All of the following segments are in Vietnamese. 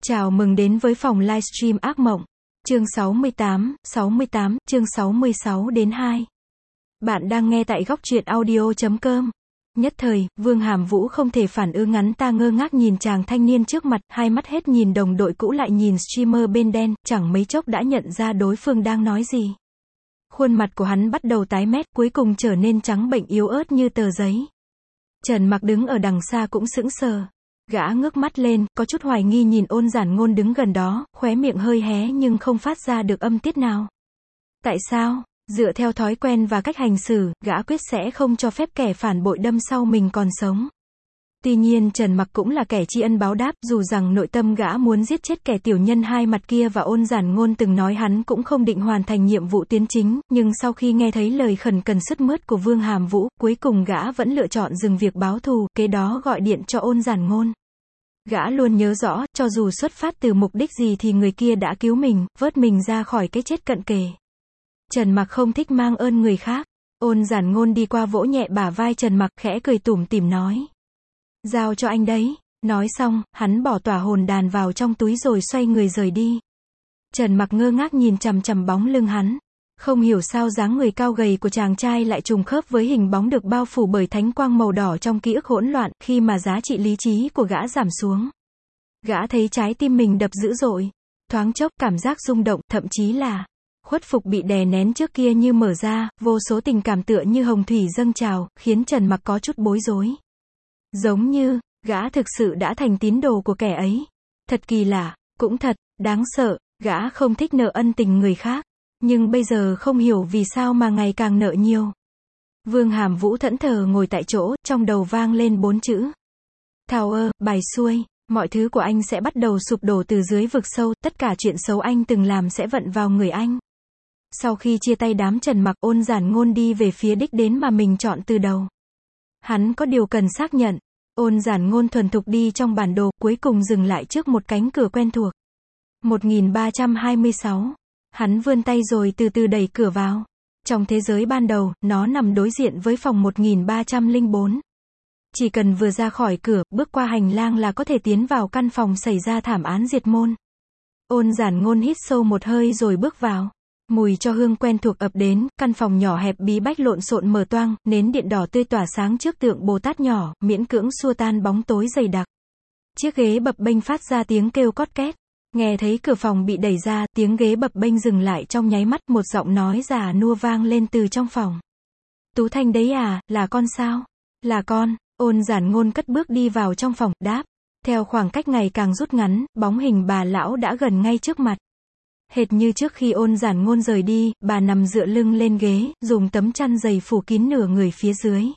Chào mừng đến với phòng livestream ác mộng. Chương 68, chương 66 đến 2. Bạn đang nghe tại góc truyện audio.com. Nhất thời, Vương Hàm Vũ không thể phản ứng ngắn ta ngơ ngác nhìn chàng thanh niên trước mặt, hai mắt hết nhìn đồng đội cũ lại nhìn streamer bên đen, chẳng mấy chốc đã nhận ra đối phương đang nói gì. Khuôn mặt của hắn bắt đầu tái mét, cuối cùng trở nên trắng bệnh yếu ớt như tờ giấy. Trần Mặc đứng ở đằng xa cũng sững sờ. Gã ngước mắt lên, có chút hoài nghi nhìn Ôn Giản Ngôn đứng gần đó, khóe miệng hơi hé nhưng không phát ra được âm tiết nào. Tại sao? Dựa theo thói quen và cách hành xử, gã quyết sẽ không cho phép kẻ phản bội đâm sau mình còn sống. Tuy nhiên Trần Mặc cũng là kẻ tri ân báo đáp, dù rằng nội tâm gã muốn giết chết kẻ tiểu nhân hai mặt kia và Ôn Giản Ngôn từng nói hắn cũng không định hoàn thành nhiệm vụ tiến chính, nhưng sau khi nghe thấy lời khẩn cần sứt mướt của Vương Hàm Vũ, cuối cùng gã vẫn lựa chọn dừng việc báo thù, kế đó gọi điện cho Ôn Giản Ngôn. Gã luôn nhớ rõ, cho dù xuất phát từ mục đích gì thì người kia đã cứu mình, vớt mình ra khỏi cái chết cận kề. Trần Mặc không thích mang ơn người khác. Ôn Giản Ngôn đi qua vỗ nhẹ bả vai Trần Mặc, khẽ cười tủm tỉm nói. Giao cho anh đấy. Nói xong, hắn bỏ tỏa hồn đàn vào trong túi rồi xoay người rời đi. Trần Mặc ngơ ngác nhìn chằm chằm bóng lưng hắn. Không hiểu sao dáng người cao gầy của chàng trai lại trùng khớp với hình bóng được bao phủ bởi thánh quang màu đỏ trong ký ức hỗn loạn, khi mà giá trị lý trí của gã giảm xuống. Gã thấy trái tim mình đập dữ dội. Thoáng chốc, cảm giác rung động, thậm chí là khuất phục bị đè nén trước kia như mở ra, vô số tình cảm tựa như hồng thủy dâng trào, khiến Trần Mặc có chút bối rối. Giống như, gã thực sự đã thành tín đồ của kẻ ấy. Thật kỳ lạ, cũng thật, đáng sợ, gã không thích nợ ân tình người khác. Nhưng bây giờ không hiểu vì sao mà ngày càng nợ nhiều. Vương Hàm Vũ thẫn thờ ngồi tại chỗ, trong đầu vang lên 4 chữ. Thao ơ, bài xuôi, mọi thứ của anh sẽ bắt đầu sụp đổ từ dưới vực sâu, tất cả chuyện xấu anh từng làm sẽ vận vào người anh. Sau khi chia tay đám Trần Mặc, Ôn Giản Ngôn đi về phía đích đến mà mình chọn từ đầu. Hắn có điều cần xác nhận. Ôn Giản Ngôn thuần thục đi trong bản đồ, cuối cùng dừng lại trước một cánh cửa quen thuộc. 1326. Hắn vươn tay rồi từ từ đẩy cửa vào. Trong thế giới ban đầu, nó nằm đối diện với phòng 1304. Chỉ cần vừa ra khỏi cửa, bước qua hành lang là có thể tiến vào căn phòng xảy ra thảm án diệt môn. Ôn Giản Ngôn hít sâu một hơi rồi bước vào. Mùi cho hương quen thuộc ập đến, căn phòng nhỏ hẹp bí bách lộn xộn mở toang, nến điện đỏ tươi tỏa sáng trước tượng Bồ Tát nhỏ, miễn cưỡng xua tan bóng tối dày đặc. Chiếc ghế bập bênh phát ra tiếng kêu cót két. Nghe thấy cửa phòng bị đẩy ra, tiếng ghế bập bênh dừng lại trong nháy mắt, một giọng nói già nua vang lên từ trong phòng. Tú Thanh đấy à, là con sao? Là con. Ôn Giản Ngôn cất bước đi vào trong phòng, đáp. Theo khoảng cách ngày càng rút ngắn, bóng hình bà lão đã gần ngay trước mặt. Hệt như trước khi Ôn Giản Ngôn rời đi, bà nằm dựa lưng lên ghế, dùng tấm chăn dày phủ kín nửa người phía dưới.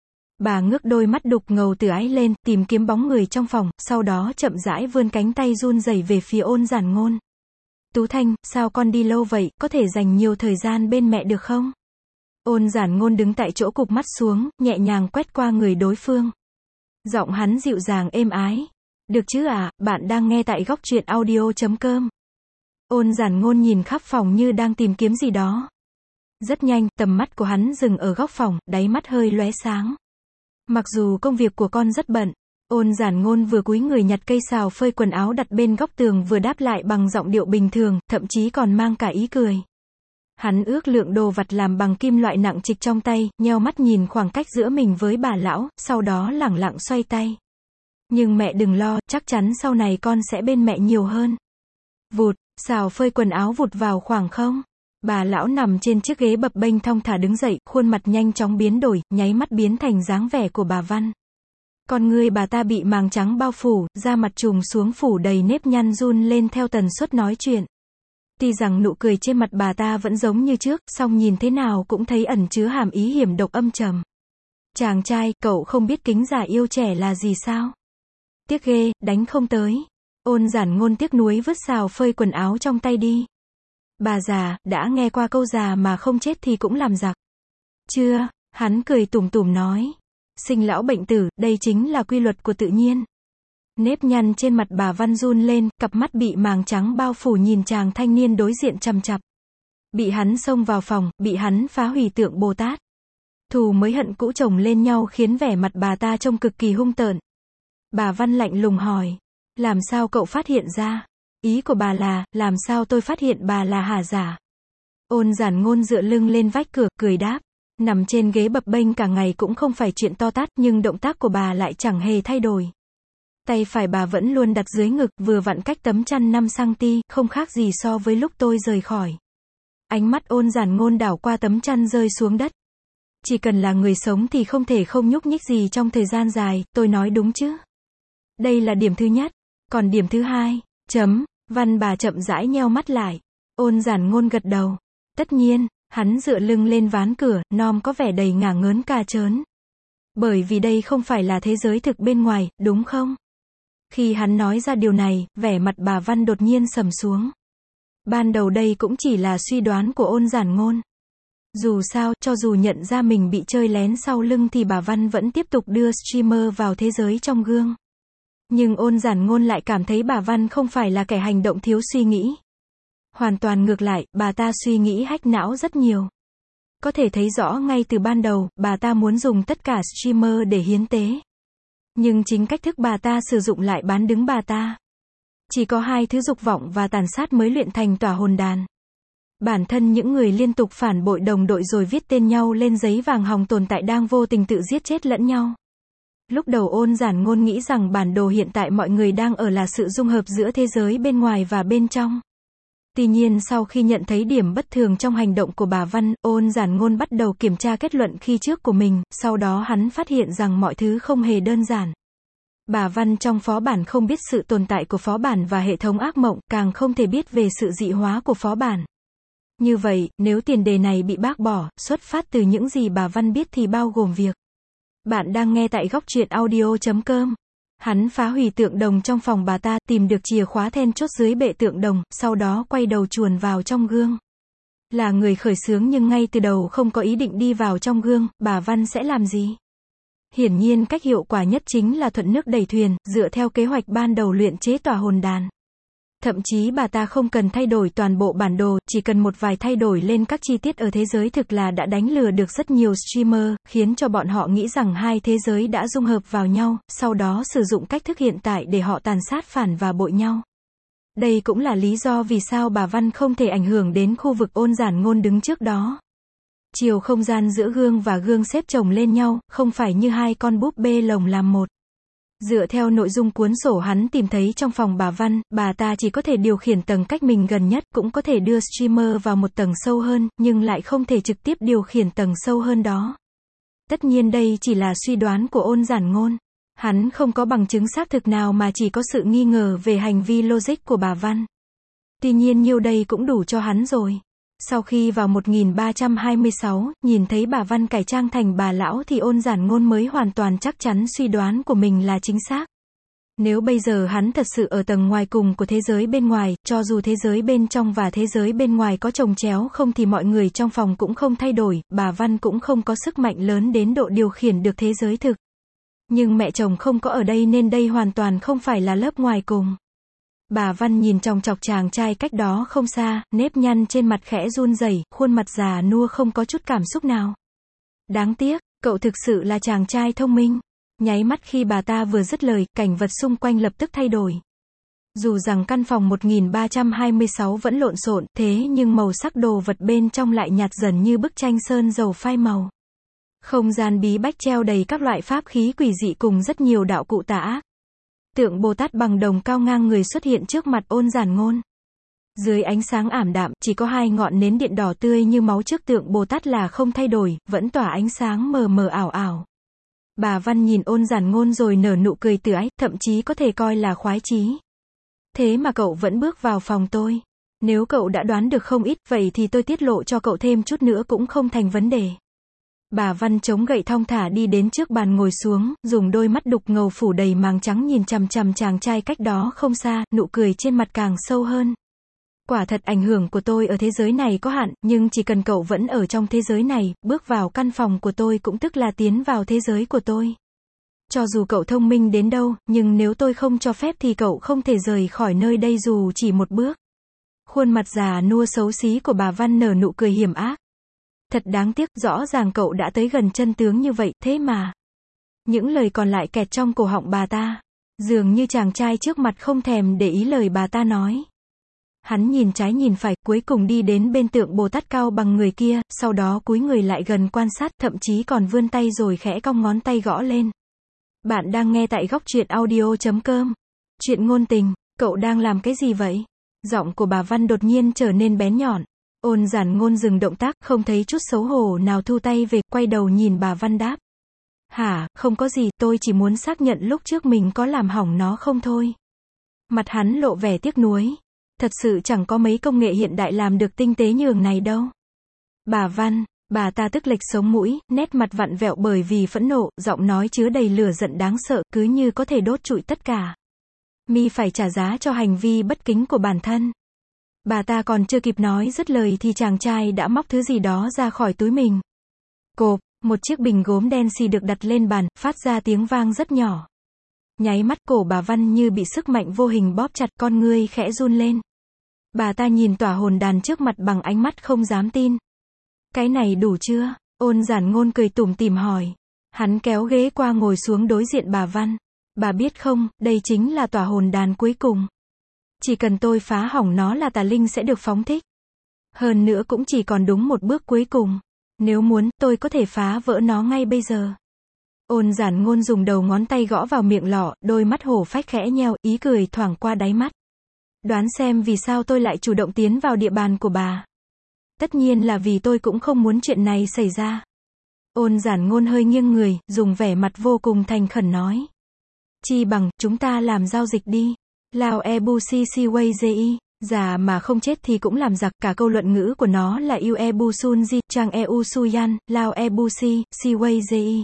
Bà ngước đôi mắt đục ngầu từ ái lên, tìm kiếm bóng người trong phòng, sau đó chậm rãi vươn cánh tay run rẩy về phía Ôn Giản Ngôn. Tú Thanh, sao con đi lâu vậy, có thể dành nhiều thời gian bên mẹ được không? Ôn Giản Ngôn đứng tại chỗ cụp mắt xuống, nhẹ nhàng quét qua người đối phương. Giọng hắn dịu dàng êm ái. Được chứ à, bạn đang nghe tại góc truyện audio.com. Ôn Giản Ngôn nhìn khắp phòng như đang tìm kiếm gì đó. Rất nhanh, tầm mắt của hắn dừng ở góc phòng, đáy mắt hơi lóe sáng. Mặc dù công việc của con rất bận, Ôn Giản Ngôn vừa cúi người nhặt cây xào phơi quần áo đặt bên góc tường vừa đáp lại bằng giọng điệu bình thường, thậm chí còn mang cả ý cười. Hắn ước lượng đồ vặt làm bằng kim loại nặng trịch trong tay, nheo mắt nhìn khoảng cách giữa mình với bà lão, sau đó lẳng lặng xoay tay. Nhưng mẹ đừng lo, chắc chắn sau này con sẽ bên mẹ nhiều hơn. Vụt, xào phơi quần áo vụt vào khoảng không. Bà lão nằm trên chiếc ghế bập bênh thong thả đứng dậy, khuôn mặt nhanh chóng biến đổi, nháy mắt biến thành dáng vẻ của bà Văn. Con ngươi bà ta bị màng trắng bao phủ, da mặt trùng xuống phủ đầy nếp nhăn run lên theo tần suất nói chuyện. Tuy rằng nụ cười trên mặt bà ta vẫn giống như trước, song nhìn thế nào cũng thấy ẩn chứa hàm ý hiểm độc âm trầm. Chàng trai, cậu không biết kính già yêu trẻ là gì sao? Tiếc ghê, đánh không tới. Ôn Giản Ngôn tiếc nuối vứt xào phơi quần áo trong tay đi. Bà già, đã nghe qua câu già mà không chết thì cũng làm giặc. Chưa, hắn cười tủm tủm nói. Sinh lão bệnh tử, đây chính là quy luật của tự nhiên. Nếp nhăn trên mặt bà Văn run lên, cặp mắt bị màng trắng bao phủ nhìn chàng thanh niên đối diện chằm chằm. Bị hắn xông vào phòng, bị hắn phá hủy tượng Bồ Tát. Thù mới hận cũ chồng lên nhau khiến vẻ mặt bà ta trông cực kỳ hung tợn. Bà Văn lạnh lùng hỏi. Làm sao cậu phát hiện ra? Ý của bà là, làm sao tôi phát hiện bà là Hà Giả? Ôn Giản Ngôn dựa lưng lên vách cửa, cười đáp. Nằm trên ghế bập bênh cả ngày cũng không phải chuyện to tát, nhưng động tác của bà lại chẳng hề thay đổi. Tay phải bà vẫn luôn đặt dưới ngực, vừa vặn cách tấm chăn 5cm, không khác gì so với lúc tôi rời khỏi. Ánh mắt Ôn Giản Ngôn đảo qua tấm chăn rơi xuống đất. Chỉ cần là người sống thì không thể không nhúc nhích gì trong thời gian dài, tôi nói đúng chứ? Đây là điểm thứ nhất. Còn điểm thứ hai, Văn bà chậm rãi nheo mắt lại. Ôn Giản Ngôn gật đầu. Tất nhiên, hắn dựa lưng lên ván cửa, nom có vẻ đầy ngả ngớn ca trớn. Bởi vì đây không phải là thế giới thực bên ngoài, đúng không? Khi hắn nói ra điều này, vẻ mặt bà Văn đột nhiên sầm xuống. Ban đầu đây cũng chỉ là suy đoán của Ôn Giản Ngôn. Dù sao, cho dù nhận ra mình bị chơi lén sau lưng thì bà Văn vẫn tiếp tục đưa streamer vào thế giới trong gương. Nhưng Ôn Giản Ngôn lại cảm thấy bà Văn không phải là kẻ hành động thiếu suy nghĩ. Hoàn toàn ngược lại, bà ta suy nghĩ hack não rất nhiều. Có thể thấy rõ ngay từ ban đầu, bà ta muốn dùng tất cả streamer để hiến tế. Nhưng chính cách thức bà ta sử dụng lại bán đứng bà ta. Chỉ có hai thứ dục vọng và tàn sát mới luyện thành tỏa hồn đàn. Bản thân những người liên tục phản bội đồng đội rồi viết tên nhau lên giấy vàng hòng tồn tại đang vô tình tự giết chết lẫn nhau. Lúc đầu Ôn Giản Ngôn nghĩ rằng bản đồ hiện tại mọi người đang ở là sự dung hợp giữa thế giới bên ngoài và bên trong. Tuy nhiên sau khi nhận thấy điểm bất thường trong hành động của bà Văn, Ôn Giản Ngôn bắt đầu kiểm tra kết luận khi trước của mình, sau đó hắn phát hiện rằng mọi thứ không hề đơn giản. Bà Văn trong phó bản không biết sự tồn tại của phó bản và hệ thống ác mộng, càng không thể biết về sự dị hóa của phó bản. Như vậy, nếu tiền đề này bị bác bỏ, xuất phát từ những gì bà Văn biết thì bao gồm việc. Bạn đang nghe tại góc truyện audio.com. Hắn phá hủy tượng đồng trong phòng bà ta, tìm được chìa khóa then chốt dưới bệ tượng đồng, sau đó quay đầu chuồn vào trong gương. Là người khởi xướng nhưng ngay từ đầu không có ý định đi vào trong gương, bà Văn sẽ làm gì? Hiển nhiên cách hiệu quả nhất chính là thuận nước đẩy thuyền, dựa theo kế hoạch ban đầu luyện chế tỏa hồn đàn. Thậm chí bà ta không cần thay đổi toàn bộ bản đồ, chỉ cần một vài thay đổi lên các chi tiết ở thế giới thực là đã đánh lừa được rất nhiều streamer, khiến cho bọn họ nghĩ rằng hai thế giới đã dung hợp vào nhau, sau đó sử dụng cách thức hiện tại để họ tàn sát phản và bội nhau. Đây cũng là lý do vì sao bà Văn không thể ảnh hưởng đến khu vực Ôn Giản Ngôn đứng trước đó. Chiều không gian giữa gương và gương xếp chồng lên nhau, không phải như hai con búp bê lồng làm một. Dựa theo nội dung cuốn sổ hắn tìm thấy trong phòng bà Văn, bà ta chỉ có thể điều khiển tầng cách mình gần nhất, cũng có thể đưa streamer vào một tầng sâu hơn, nhưng lại không thể trực tiếp điều khiển tầng sâu hơn đó. Tất nhiên đây chỉ là suy đoán của Ôn Giản Ngôn. Hắn không có bằng chứng xác thực nào mà chỉ có sự nghi ngờ về hành vi logic của bà Văn. Tuy nhiên nhiêu đây cũng đủ cho hắn rồi. Sau khi vào 1326, nhìn thấy bà Văn cải trang thành bà lão thì Ôn Giản Ngôn mới hoàn toàn chắc chắn suy đoán của mình là chính xác. Nếu bây giờ hắn thật sự ở tầng ngoài cùng của thế giới bên ngoài, cho dù thế giới bên trong và thế giới bên ngoài có chồng chéo không thì mọi người trong phòng cũng không thay đổi, bà Văn cũng không có sức mạnh lớn đến độ điều khiển được thế giới thực. Nhưng mẹ chồng không có ở đây nên đây hoàn toàn không phải là lớp ngoài cùng. Bà Văn nhìn chòng chọc chàng trai cách đó không xa, nếp nhăn trên mặt khẽ run rẩy, khuôn mặt già nua không có chút cảm xúc nào. Đáng tiếc, cậu thực sự là chàng trai thông minh. Nháy mắt khi bà ta vừa dứt lời, cảnh vật xung quanh lập tức thay đổi. Dù rằng căn phòng 1326 vẫn lộn xộn, thế nhưng màu sắc đồ vật bên trong lại nhạt dần như bức tranh sơn dầu phai màu. Không gian bí bách treo đầy các loại pháp khí quỷ dị cùng rất nhiều đạo cụ tà ác. Tượng Bồ Tát bằng đồng cao ngang người xuất hiện trước mặt Ôn Giản Ngôn. Dưới ánh sáng ảm đạm, chỉ có hai ngọn nến điện đỏ tươi như máu trước tượng Bồ Tát là không thay đổi, vẫn tỏa ánh sáng mờ mờ ảo ảo. Bà Văn nhìn Ôn Giản Ngôn rồi nở nụ cười từ ái, thậm chí có thể coi là khoái chí. Thế mà cậu vẫn bước vào phòng tôi. Nếu cậu đã đoán được không ít, vậy thì tôi tiết lộ cho cậu thêm chút nữa cũng không thành vấn đề. Bà Văn chống gậy thong thả đi đến trước bàn ngồi xuống, dùng đôi mắt đục ngầu phủ đầy màng trắng nhìn chằm chằm chàng trai cách đó không xa, nụ cười trên mặt càng sâu hơn. Quả thật ảnh hưởng của tôi ở thế giới này có hạn, nhưng chỉ cần cậu vẫn ở trong thế giới này, bước vào căn phòng của tôi cũng tức là tiến vào thế giới của tôi. Cho dù cậu thông minh đến đâu, nhưng nếu tôi không cho phép thì cậu không thể rời khỏi nơi đây dù chỉ một bước. Khuôn mặt già nua xấu xí của bà Văn nở nụ cười hiểm ác. Thật đáng tiếc, rõ ràng cậu đã tới gần chân tướng như vậy, thế mà. Những lời còn lại kẹt trong cổ họng bà ta. Dường như chàng trai trước mặt không thèm để ý lời bà ta nói. Hắn nhìn trái nhìn phải, cuối cùng đi đến bên tượng Bồ Tát cao bằng người kia, sau đó cúi người lại gần quan sát, thậm chí còn vươn tay rồi khẽ cong ngón tay gõ lên. Bạn đang nghe tại góc truyện audio.com. Chuyện ngôn tình, cậu đang làm cái gì vậy? Giọng của bà Văn đột nhiên trở nên bén nhọn. Ôn Giản Ngôn dừng động tác, không thấy chút xấu hổ nào, thu tay về, quay đầu nhìn bà Văn đáp. Hả, không có gì, tôi chỉ muốn xác nhận lúc trước mình có làm hỏng nó không thôi. Mặt hắn lộ vẻ tiếc nuối. Thật sự chẳng có mấy công nghệ hiện đại làm được tinh tế nhường này đâu. Bà Văn, bà ta tức lệch sống mũi, nét mặt vặn vẹo bởi vì phẫn nộ, giọng nói chứa đầy lửa giận đáng sợ, cứ như có thể đốt trụi tất cả. Mi phải trả giá cho hành vi bất kính của bản thân. Bà ta còn chưa kịp nói dứt lời thì chàng trai đã móc thứ gì đó ra khỏi túi mình. Cộp, một chiếc bình gốm đen xì được đặt lên bàn, phát ra tiếng vang rất nhỏ. Nháy mắt cổ bà Văn như bị sức mạnh vô hình bóp chặt, con ngươi khẽ run lên. Bà ta nhìn tòa hồn đàn trước mặt bằng ánh mắt không dám tin. Cái này đủ chưa? Ôn Giản Ngôn cười tủm tỉm hỏi. Hắn kéo ghế qua ngồi xuống đối diện bà Văn. Bà biết không, đây chính là tòa hồn đàn cuối cùng. Chỉ cần tôi phá hỏng nó là tà linh sẽ được phóng thích. Hơn nữa cũng chỉ còn đúng một bước cuối cùng. Nếu muốn, tôi có thể phá vỡ nó ngay bây giờ. Ôn Giản Ngôn dùng đầu ngón tay gõ vào miệng lọ, đôi mắt hổ phách khẽ nheo, ý cười thoảng qua đáy mắt. Đoán xem vì sao tôi lại chủ động tiến vào địa bàn của bà. Tất nhiên là vì tôi cũng không muốn chuyện này xảy ra. Ôn Giản Ngôn hơi nghiêng người, dùng vẻ mặt vô cùng thành khẩn nói. Chi bằng, chúng ta làm giao dịch đi. Lao Ebusi Siway Ji, già mà không chết thì cũng làm giặc, cả câu luận ngữ của nó là Yu Ebusun Ji, Trang Eu Suyan, Lao Ebusi, Siway Ji.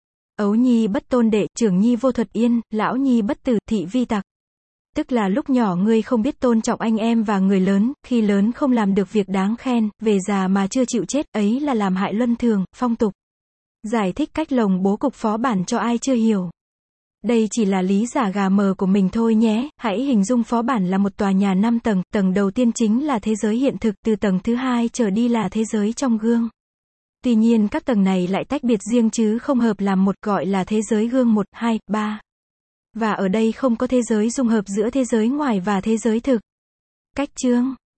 Ấu nhi bất tôn đệ, trưởng nhi vô thuật yên, lão nhi bất tử, thị vi tặc. Tức là lúc nhỏ ngươi không biết tôn trọng anh em và người lớn, khi lớn không làm được việc đáng khen, về già mà chưa chịu chết, ấy là làm hại luân thường, phong tục. Giải thích cách lồng bố cục phó bản cho ai chưa hiểu. Đây chỉ là lý giả gà mờ của mình thôi nhé, hãy hình dung phó bản là một tòa nhà 5 tầng, tầng đầu tiên chính là thế giới hiện thực, từ tầng thứ 2 trở đi là thế giới trong gương. Tuy nhiên các tầng này lại tách biệt riêng chứ không hợp làm một, gọi là thế giới gương 1, 2, 3. Và ở đây không có thế giới dung hợp giữa thế giới ngoài và thế giới thực. Cách chương